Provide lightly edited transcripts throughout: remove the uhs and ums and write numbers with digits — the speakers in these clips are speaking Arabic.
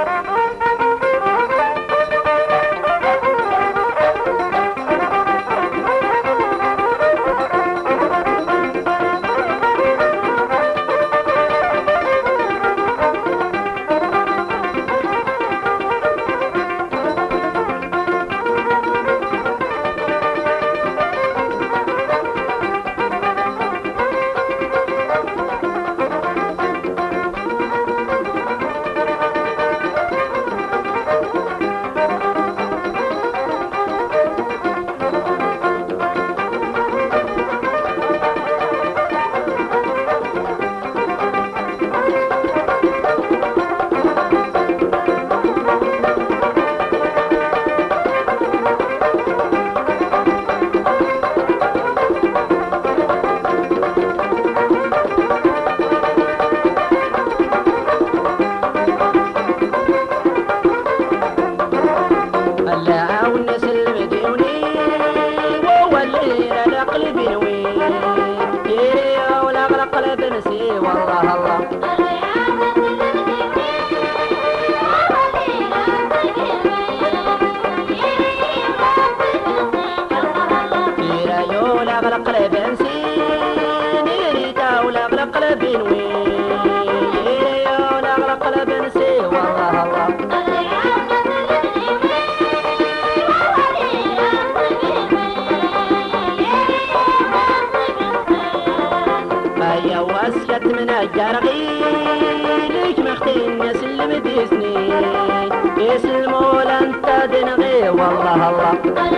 جرغيلك مختين يسلم ديسني يسلموا لانت دنغي والله الله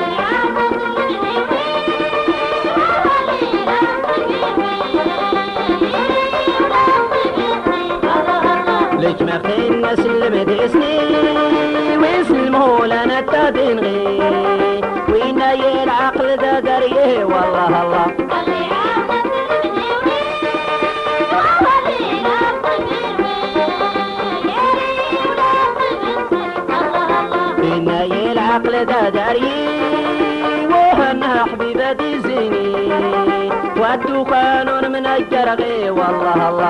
لك مختين يسلم ديسني ويسلموا لانت دنغي وين العقل ذا دريه والله الله العقل ذا داري وهنا حبيبتي زيني والدكان من الجرغي والله الله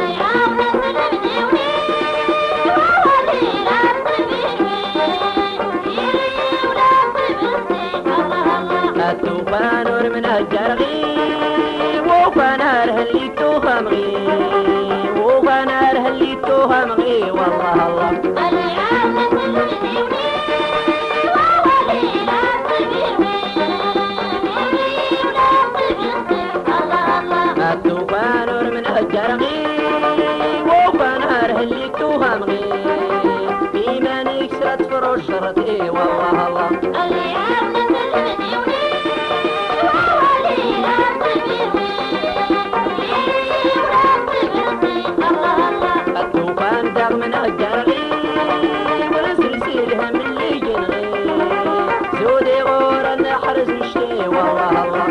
الدكان من الجرغي وفنا رهلي تهمغي وفنا رهلي تهمغي والله الله الطوفان من الجرغي وفنار اللي تهمغي بمن يكسرت فروش شرطي والله الله الطوفان داغ من الجرغي ورسلسلها من اللي جنغي زودي غور النحرز مشتي والله الله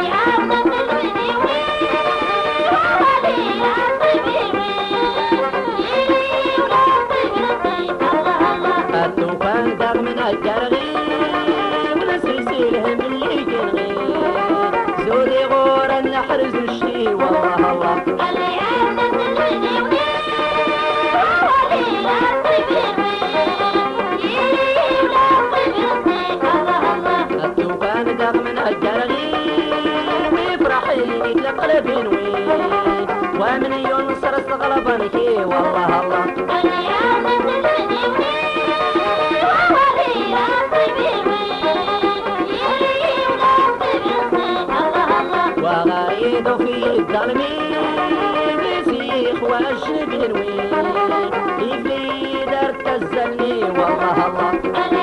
الطوفان داغ من الجرغي ونسلسلهم اللي جنغي زودي غور النحرز مشتي والله الله الطوفان داغ من الجرغي ويفرح يتلقى لبنوي ومن ينصر استغلبنكي والله الله وغريد في الظلمي بسيخ واجنب نوي يفلي دار تزلني والله الله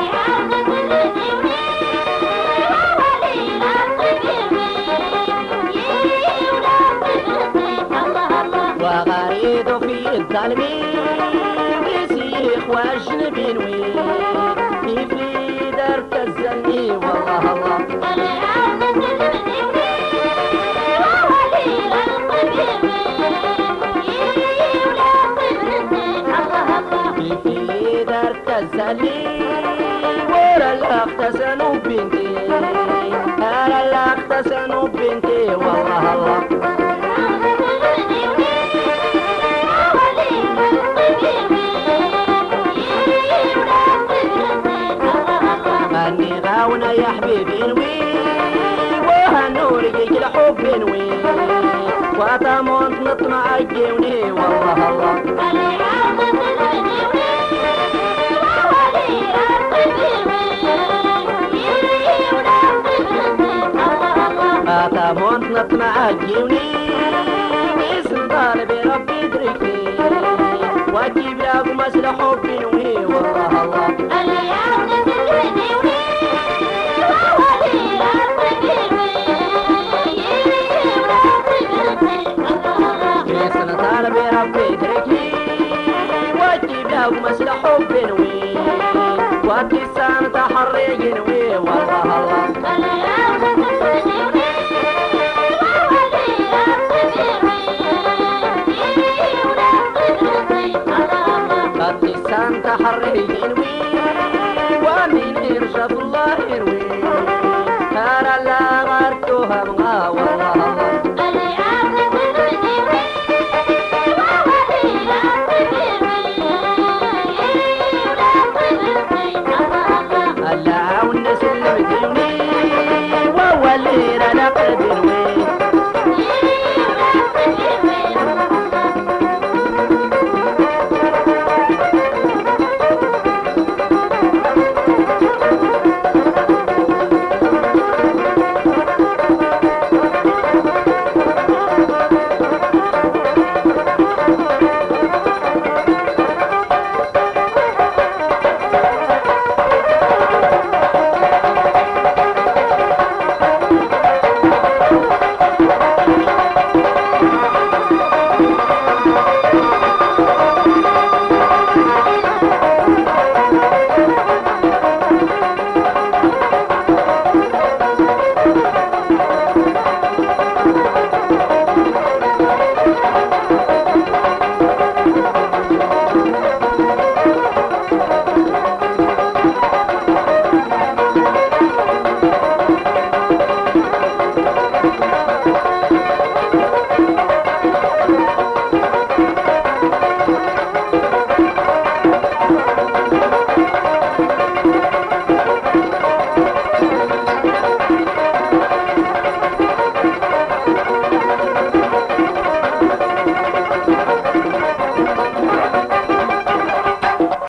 وغريد في الظلمي بسيخ واجنب نوي يفلي دار تزلني والله الله في دار تزلي ورا الاختسنوا بنتي ورا الاختسنوا بنتي والله الله عاونا يا حبيبي نوي وهالنور يجيك الحب نوي وطمونت نطمع عجوني والله الله طمونت نطمع عجوني باسم طالبي ربي يدركني واجيب لكم مسل حب نوي والله الله طالبي ربي يدركني واجيب لكم مسل حب نوي واتسان تحرق نوي والله الله واتسان تحرق نوي ومن يرشف الله يروي ترى لا غرتها مغا والله الله الله والناس اللي